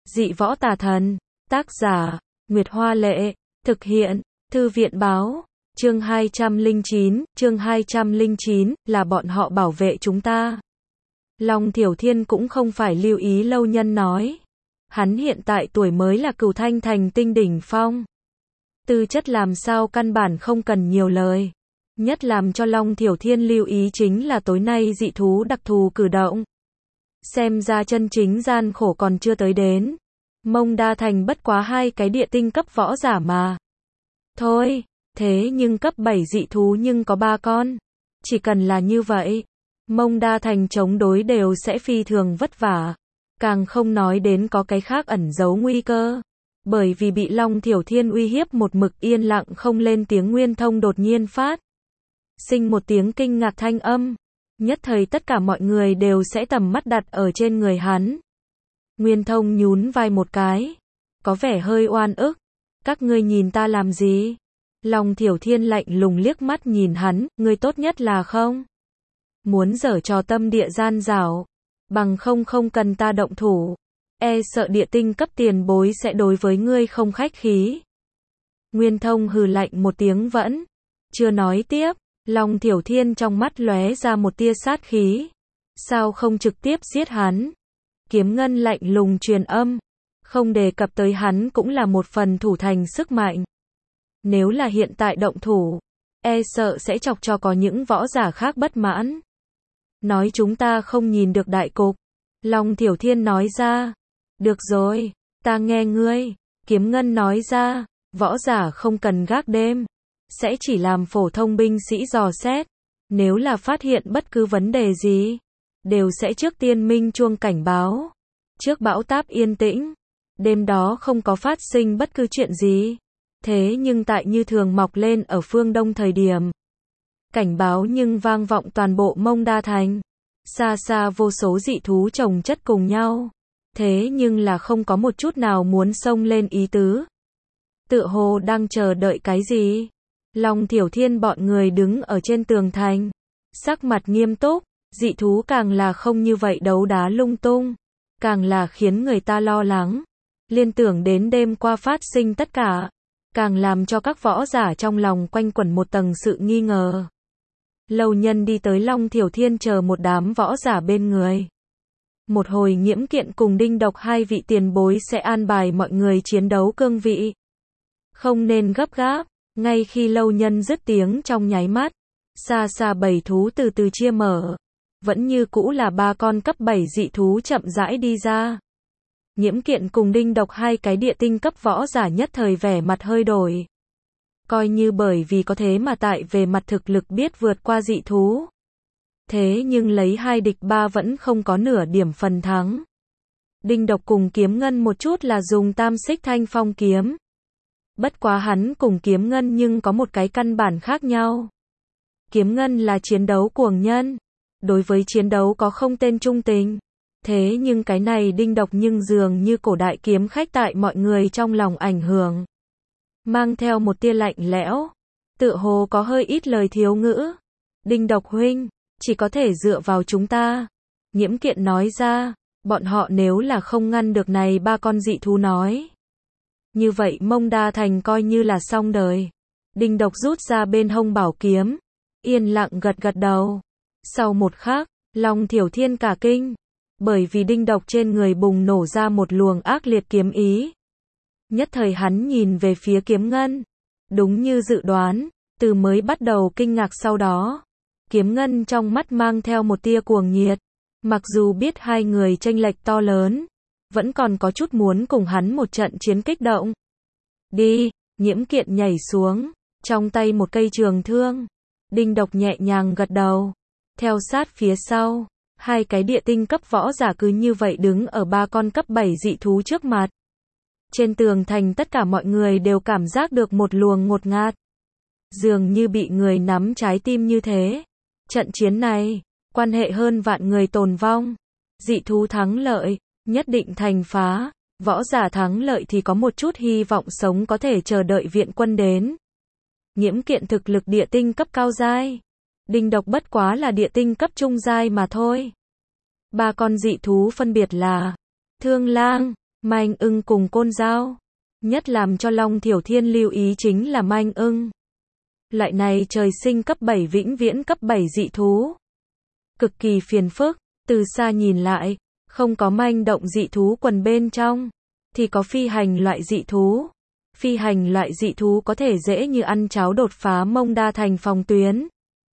Dị võ tà thần. Tác giả, Nguyệt Hoa Lệ. Thực hiện, Thư viện Báo. Chương 209, là bọn họ bảo vệ chúng ta. Long Thiểu Thiên cũng không phải lưu ý Lâu Nhân nói. Hắn hiện tại tuổi mới là Cửu Thanh Thành tinh đỉnh phong. Tư chất làm sao căn bản không cần nhiều lời. Nhất làm cho Long Thiểu Thiên lưu ý chính là tối nay dị thú đặc thù cử động. Xem ra chân chính gian khổ còn chưa tới đến. Mông Đa Thành bất quá 2 cái địa tinh cấp võ giả mà. Thôi, thế nhưng cấp 7 dị thú nhưng có 3 con. Chỉ cần là như vậy, Mông Đa Thành chống đối đều sẽ phi thường vất vả. Càng không nói đến có cái khác ẩn giấu nguy cơ. Bởi vì bị Long Thiểu Thiên uy hiếp một mực yên lặng không lên tiếng, Nguyên Thông đột nhiên phát sinh một tiếng kinh ngạc thanh âm. Nhất thời tất cả mọi người đều sẽ tầm mắt đặt ở trên người hắn. Nguyên Thông nhún vai một cái, có vẻ hơi oan ức. Các ngươi nhìn ta làm gì? Long Thiểu Thiên lạnh lùng liếc mắt nhìn hắn, ngươi tốt nhất là không muốn giở trò tâm địa gian dảo, bằng không cần ta động thủ, e sợ địa tinh cấp tiền bối sẽ đối với ngươi không khách khí. Nguyên Thông hừ lạnh một tiếng vẫn chưa nói tiếp. Long Thiểu Thiên trong mắt lóe ra một tia sát khí. Sao không trực tiếp giết hắn? Kiếm Ngân lạnh lùng truyền âm. Không đề cập tới hắn cũng là một phần thủ thành sức mạnh. Nếu là hiện tại động thủ, e sợ sẽ chọc cho có những võ giả khác bất mãn. Nói chúng ta không nhìn được đại cục. Long Thiểu Thiên nói ra. Được rồi, ta nghe ngươi. Kiếm Ngân nói ra. Võ giả không cần gác đêm. Sẽ chỉ làm phổ thông binh sĩ dò xét. Nếu là phát hiện bất cứ vấn đề gì, đều sẽ trước tiên minh chuông cảnh báo. Trước bão táp yên tĩnh, đêm đó không có phát sinh bất cứ chuyện gì. Thế nhưng tại như thường mọc lên ở phương đông thời điểm, cảnh báo nhưng vang vọng toàn bộ Mông Đa Thành. Xa xa vô số dị thú chồng chất cùng nhau. Thế nhưng là không có một chút nào muốn xông lên ý tứ. Tựa hồ đang chờ đợi cái gì. Long Thiểu Thiên bọn người đứng ở trên tường thành, sắc mặt nghiêm túc. Dị thú càng là không như vậy đấu đá lung tung, càng là khiến người ta lo lắng. Liên tưởng đến đêm qua phát sinh tất cả, càng làm cho các võ giả trong lòng quanh quẩn một tầng sự nghi ngờ. Lâu Nhân đi tới Long Thiểu Thiên chờ một đám võ giả bên người. Một hồi Nghiễm Kiện cùng Đinh Độc 2 vị tiền bối sẽ an bài mọi người chiến đấu cương vị. Không nên gấp gáp. Ngay khi Lâu Nhân dứt tiếng trong nháy mắt, xa xa bầy thú từ từ chia mở. Vẫn như cũ là 3 con cấp 7 dị thú chậm rãi đi ra. Nghiễm Kiện cùng Đinh Độc 2 cái địa tinh cấp võ giả nhất thời vẻ mặt hơi đổi. Coi như bởi vì có thế mà tại về mặt thực lực biết vượt qua dị thú. Thế nhưng lấy 2 địch 3 vẫn không có nửa điểm phần thắng. Đinh Độc cùng Kiếm Ngân một chút là dùng Tam Xích Thanh Phong kiếm. Bất quá hắn cùng Kiếm Ngân nhưng có một cái căn bản khác nhau. Kiếm Ngân là chiến đấu cuồng nhân. Đối với chiến đấu có không tên trung tình. Thế nhưng cái này Đinh Độc nhưng dường như cổ đại kiếm khách tại mọi người trong lòng ảnh hưởng. Mang theo một tia lạnh lẽo. Tựa hồ có hơi ít lời thiếu ngữ. Đinh Độc huynh, chỉ có thể dựa vào chúng ta. Nghiễm Kiện nói ra. Bọn họ nếu là không ngăn được này 3 con dị thú nói. Như vậy Mông Đa Thành coi như là xong đời. Đinh Độc rút ra bên hông bảo kiếm. Yên lặng gật đầu. Sau một khắc, Long Thiểu Thiên cả kinh. Bởi vì Đinh Độc trên người bùng nổ ra một luồng ác liệt kiếm ý. Nhất thời hắn nhìn về phía Kiếm Ngân. Đúng như dự đoán, từ mới bắt đầu kinh ngạc sau đó. Kiếm Ngân trong mắt mang theo một tia cuồng nhiệt. Mặc dù biết 2 người chênh lệch to lớn, vẫn còn có chút muốn cùng hắn một trận chiến kích động. Đi, Nghiễm Kiện nhảy xuống, trong tay một cây trường thương. Đinh Độc nhẹ nhàng gật đầu. Theo sát phía sau, 2 cái địa tinh cấp võ giả cứ như vậy đứng ở 3 con cấp 7 dị thú trước mặt. Trên tường thành tất cả mọi người đều cảm giác được một luồng ngột ngạt. Dường như bị người nắm trái tim như thế. Trận chiến này, quan hệ hơn vạn người tồn vong. Dị thú thắng lợi, nhất định thành phá. Võ giả thắng lợi thì có một chút hy vọng sống có thể chờ đợi viện quân đến. Nghiễm Kiện thực lực địa tinh cấp cao giai. Đinh Độc bất quá là địa tinh cấp trung giai mà thôi. 3 con dị thú phân biệt là Thương Lang, Manh ưng cùng Côn Dao. Nhất làm cho Long Thiểu Thiên lưu ý chính là manh ưng. Loại này trời sinh cấp 7 vĩnh viễn cấp 7 dị thú. Cực kỳ phiền phức, từ xa nhìn lại, không có manh động dị thú quần bên trong, thì có phi hành loại dị thú. Phi hành loại dị thú có thể dễ như ăn cháo đột phá mông đa thành phòng tuyến.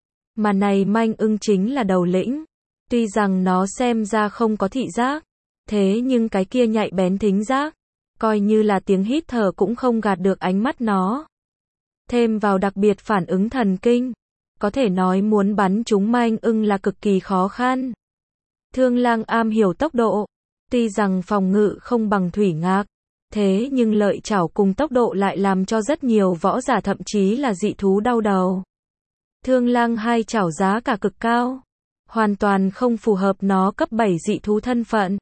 Mà này manh ưng chính là đầu lĩnh. Tuy rằng nó xem ra không có thị giác, thế nhưng cái kia nhạy bén thính giác, coi như là tiếng hít thở cũng không gạt được ánh mắt nó. Thêm vào đặc biệt phản ứng thần kinh, có thể nói muốn bắn trúng manh ưng là cực kỳ khó khăn. Thương lang am hiểu tốc độ, tuy rằng phòng ngự không bằng thủy ngạc, thế nhưng lợi chảo cùng tốc độ lại làm cho rất nhiều võ giả thậm chí là dị thú đau đầu. Thương lang hai chảo giá cả cực cao, hoàn toàn không phù hợp nó cấp 7 dị thú thân phận.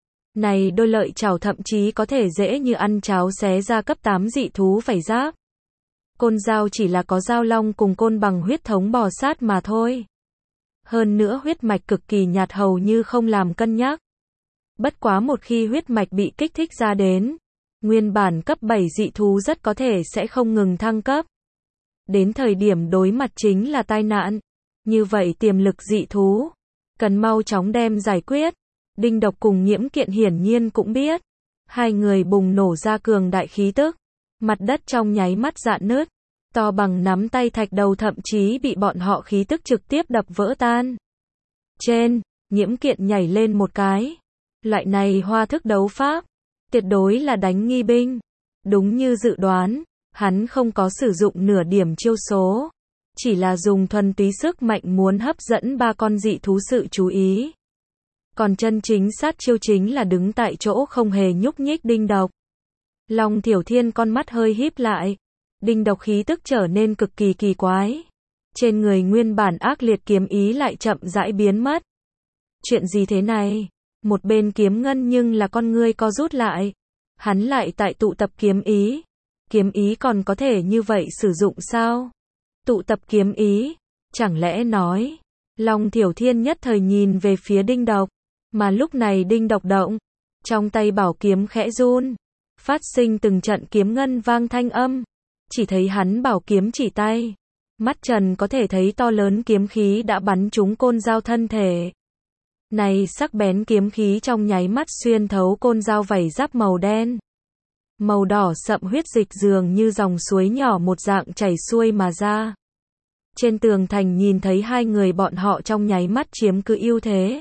Này đôi lợi chảo thậm chí có thể dễ như ăn cháo xé ra cấp 8 dị thú vảy giáp. Côn Dao chỉ là có Dao Long cùng côn bằng huyết thống bò sát mà thôi. Hơn nữa huyết mạch cực kỳ nhạt hầu như không làm cân nhắc. Bất quá một khi huyết mạch bị kích thích ra đến, nguyên bản cấp 7 dị thú rất có thể sẽ không ngừng thăng cấp. Đến thời điểm đối mặt chính là tai nạn. Như vậy tiềm lực dị thú, cần mau chóng đem giải quyết. Đinh Độc cùng Nhiễm Kiện hiển nhiên cũng biết. Hai người bùng nổ ra cường đại khí tức. Mặt đất trong nháy mắt rạn nứt. To bằng nắm tay thạch đầu thậm chí bị bọn họ khí tức trực tiếp đập vỡ tan. Trên, Nhiễm Kiện nhảy lên một cái. Loại này hoa thức đấu pháp, tuyệt đối là đánh nghi binh. Đúng như dự đoán, hắn không có sử dụng nửa điểm chiêu số. Chỉ là dùng thuần túy sức mạnh muốn hấp dẫn ba con dị thú sự chú ý. Còn chân chính sát chiêu chính là đứng tại chỗ không hề nhúc nhích Đinh Độc. Long Thiểu Thiên con mắt hơi híp lại. Đinh Độc khí tức trở nên cực kỳ kỳ quái. Trên người nguyên bản ác liệt kiếm ý lại chậm rãi biến mất. Chuyện gì thế này? Một bên Kiếm Ngân nhưng là con ngươi co rút lại. Hắn lại tại tụ tập kiếm ý. Kiếm ý còn có thể như vậy sử dụng sao? Tụ tập kiếm ý, chẳng lẽ nói. Long Thiểu Thiên nhất thời nhìn về phía Đinh Độc, mà lúc này Đinh Độc động, trong tay bảo kiếm khẽ run, phát sinh từng trận kiếm ngân vang thanh âm, chỉ thấy hắn bảo kiếm chỉ tay, mắt trần có thể thấy to lớn kiếm khí đã bắn trúng Côn Dao thân thể. Này sắc bén kiếm khí trong nháy mắt xuyên thấu Côn Dao vảy giáp màu đen. Màu đỏ sậm huyết dịch dường như dòng suối nhỏ một dạng chảy xuôi mà ra. Trên tường thành nhìn thấy hai người bọn họ trong nháy mắt chiếm cứ ưu thế.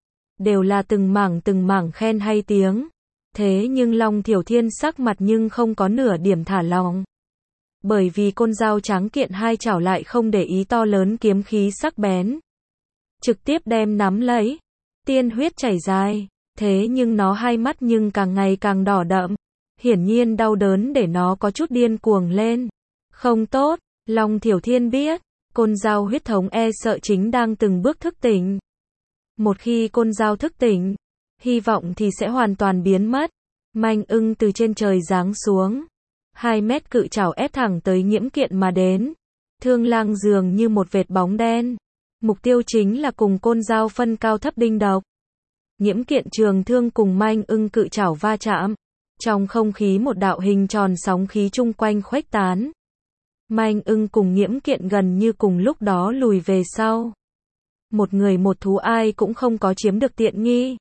Đều là từng mảng khen hay tiếng. Thế nhưng Long Thiểu Thiên sắc mặt nhưng không có nửa điểm thả lỏng. Bởi vì Côn Dao tráng kiện hai chảo lại không để ý to lớn kiếm khí sắc bén. Trực tiếp đem nắm lấy. Tiên huyết chảy dài. Thế nhưng nó hai mắt nhưng càng ngày càng đỏ đậm. Hiển nhiên đau đớn để nó có chút điên cuồng lên. Không tốt, Long Thiểu Thiên biết, Côn Dao huyết thống e sợ chính đang từng bước thức tỉnh. Một khi Côn Dao thức tỉnh, hy vọng thì sẽ hoàn toàn biến mất. Manh ưng từ trên trời giáng xuống. 2 mét cự chảo ép thẳng tới Nhiễm Kiện mà đến. Thương lang dường như một vệt bóng đen. Mục tiêu chính là cùng Côn Dao phân cao thấp Đinh Độc. Nhiễm Kiện trường thương cùng manh ưng cự chảo va chạm. Trong không khí một đạo hình tròn sóng khí chung quanh khuếch tán. Manh ưng cùng Nhiễm Kiện gần như cùng lúc đó lùi về sau. Một người một thú ai cũng không có chiếm được tiện nghi.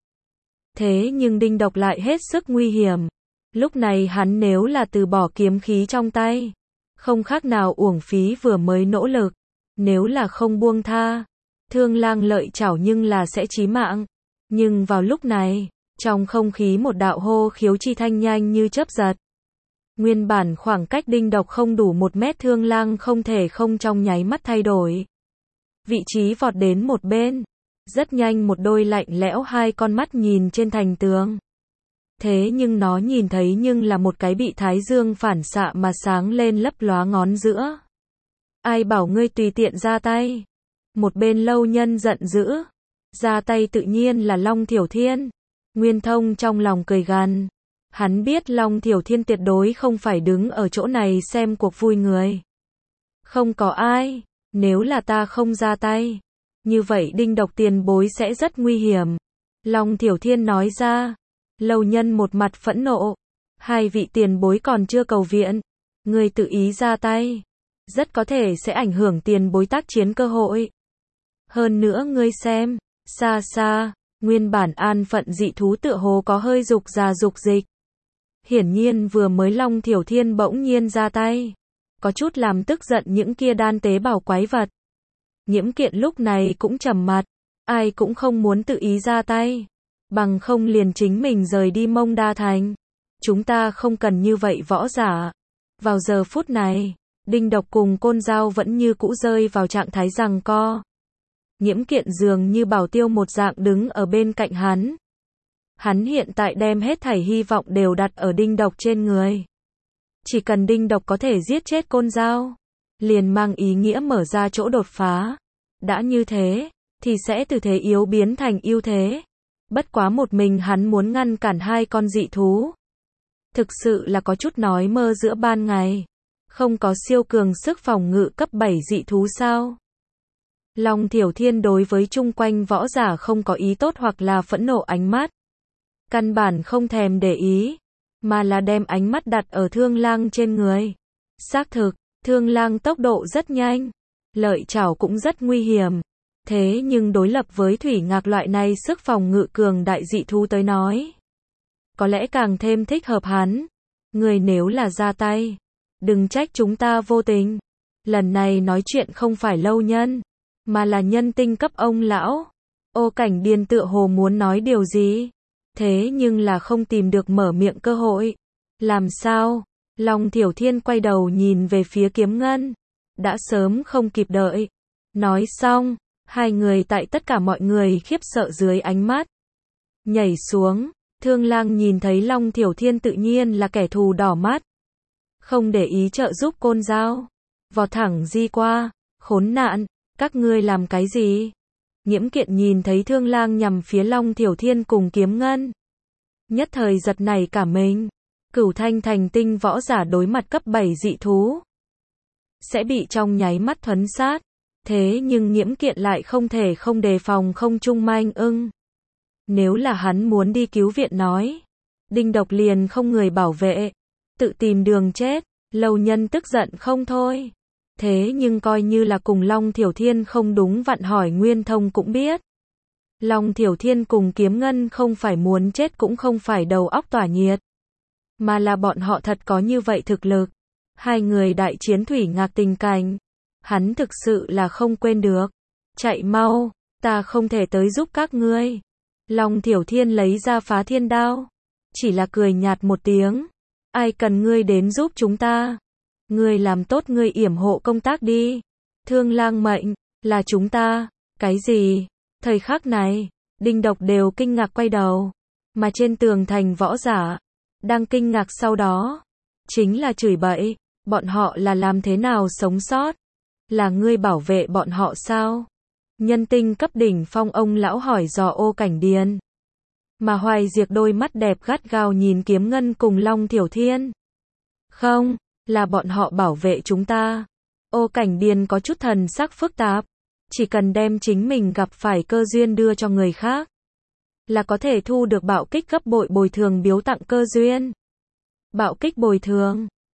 Thế nhưng Đinh Độc lại hết sức nguy hiểm. Lúc này hắn nếu là từ bỏ kiếm khí trong tay, không khác nào uổng phí vừa mới nỗ lực. Nếu là không buông tha, thương lang lợi chảo nhưng là sẽ chí mạng. Nhưng vào lúc này, trong không khí một đạo hô khiếu chi thanh nhanh như chớp giật. Nguyên bản khoảng cách Đinh Độc không đủ 1 mét thương lang không thể không trong nháy mắt thay đổi. Vị trí vọt đến một bên. Rất nhanh một đôi lạnh lẽo hai con mắt nhìn trên thành tường. Thế nhưng nó nhìn thấy nhưng là một cái bị thái dương phản xạ mà sáng lên lấp lóa ngón giữa. Ai bảo ngươi tùy tiện ra tay. Một bên lâu nhân giận dữ. Ra tay tự nhiên là Long Thiểu Thiên. Nguyên Thông trong lòng cười gằn. Hắn biết Long Thiểu Thiên tuyệt đối không phải đứng ở chỗ này xem cuộc vui người. Không có ai. Nếu là ta không ra tay, như vậy Đinh Độc tiền bối sẽ rất nguy hiểm. Long Thiểu Thiên nói ra. Lâu Nhân một mặt phẫn nộ. Hai vị tiền bối còn chưa cầu viện. Ngươi tự ý ra tay. Rất có thể sẽ ảnh hưởng tiền bối tác chiến cơ hội. Hơn nữa ngươi xem, xa xa, nguyên bản an phận dị thú tựa hồ có hơi dục già dục dịch. Hiển nhiên vừa mới Long Thiểu Thiên bỗng nhiên ra tay. Có chút làm tức giận những kia đan tế bào quái vật. Nhiễm Kiện lúc này cũng trầm mặt. Ai cũng không muốn tự ý ra tay. Bằng không liền chính mình rời đi Mông Đa Thành. Chúng ta không cần như vậy võ giả. Vào giờ phút này, Đinh Độc cùng Côn Dao vẫn như cũ rơi vào trạng thái giằng co. Nhiễm Kiện dường như bảo tiêu một dạng đứng ở bên cạnh hắn. Hắn hiện tại đem hết thảy hy vọng đều đặt ở Đinh Độc trên người. Chỉ cần Đinh Độc có thể giết chết Côn Dao, liền mang ý nghĩa mở ra chỗ đột phá. Đã như thế, thì sẽ từ thế yếu biến thành ưu thế. Bất quá một mình hắn muốn ngăn cản hai con dị thú. Thực sự là có chút nói mơ giữa ban ngày. Không có siêu cường sức phòng ngự cấp 7 dị thú sao? Long Thiểu Thiên đối với chung quanh võ giả không có ý tốt hoặc là phẫn nộ ánh mắt. Căn bản không thèm để ý, mà là đem ánh mắt đặt ở Thương Lang trên người. Xác thực, Thương Lang tốc độ rất nhanh, lợi chảo cũng rất nguy hiểm. Thế nhưng đối lập với Thủy Ngạc loại này sức phòng ngự cường đại dị thú tới nói, có lẽ càng thêm thích hợp hắn. Người nếu là ra tay, đừng trách chúng ta vô tình. Lần này nói chuyện không phải Lâu Nhân, mà là nhân tinh cấp ông lão. Ô Cảnh Điền tựa hồ muốn nói điều gì, thế nhưng là không tìm được mở miệng cơ hội. Làm sao? Long Thiểu Thiên quay đầu nhìn về phía Kiếm Ngân. Đã sớm không kịp đợi. Nói xong, hai người tại tất cả mọi người khiếp sợ dưới ánh mắt nhảy xuống. Thương Lang nhìn thấy Long Thiểu Thiên tự nhiên là kẻ thù đỏ mắt. Không để ý trợ giúp Côn Dao. Vọt thẳng di qua. Khốn nạn, các ngươi làm cái gì? Nhiễm Kiện nhìn thấy Thương Lang nhằm phía Long Thiểu Thiên cùng Kiếm Ngân. Nhất thời giật nảy cả mình. Cửu Thanh thành tinh võ giả đối mặt cấp 7 dị thú. Sẽ bị trong nháy mắt thuấn sát. Thế nhưng Nhiễm Kiện lại không thể không đề phòng không trung manh ưng. Nếu là hắn muốn đi cứu viện nói, Đinh Độc liền không người bảo vệ, tự tìm đường chết. Lâu Nhân tức giận không thôi. Thế nhưng coi như là cùng Long Thiểu Thiên không đúng vặn hỏi Nguyên Thông cũng biết. Long Thiểu Thiên cùng Kiếm Ngân không phải muốn chết cũng không phải đầu óc tỏa nhiệt, mà là bọn họ thật có như vậy thực lực. Hai người đại chiến Thủy Ngạc tình cảnh, hắn thực sự là không quên được. Chạy mau, ta không thể tới giúp các ngươi. Long Thiểu Thiên lấy ra Phá Thiên Đao, chỉ là cười nhạt một tiếng. Ai cần ngươi đến giúp chúng ta? Ngươi làm tốt ngươi yểm hộ công tác đi. Thương Lang mệnh, là chúng ta. Cái gì? Thời khắc này, Đinh Độc đều kinh ngạc quay đầu. Mà trên tường thành võ giả, đang kinh ngạc sau đó, chính là chửi bậy. Bọn họ là làm thế nào sống sót? Là ngươi bảo vệ bọn họ sao? Nhân tinh cấp đỉnh phong ông lão hỏi dò Ô Cảnh Điền. Mà Hoài Diệp đôi mắt đẹp gắt gao nhìn Kiếm Ngân cùng Long Thiểu Thiên. Không, là bọn họ bảo vệ chúng ta. Ô Cảnh Điền có chút thần sắc phức tạp. Chỉ cần đem chính mình gặp phải cơ duyên đưa cho người khác, là có thể thu được bạo kích gấp bội bồi thường biếu tặng cơ duyên. Bạo kích bồi thường.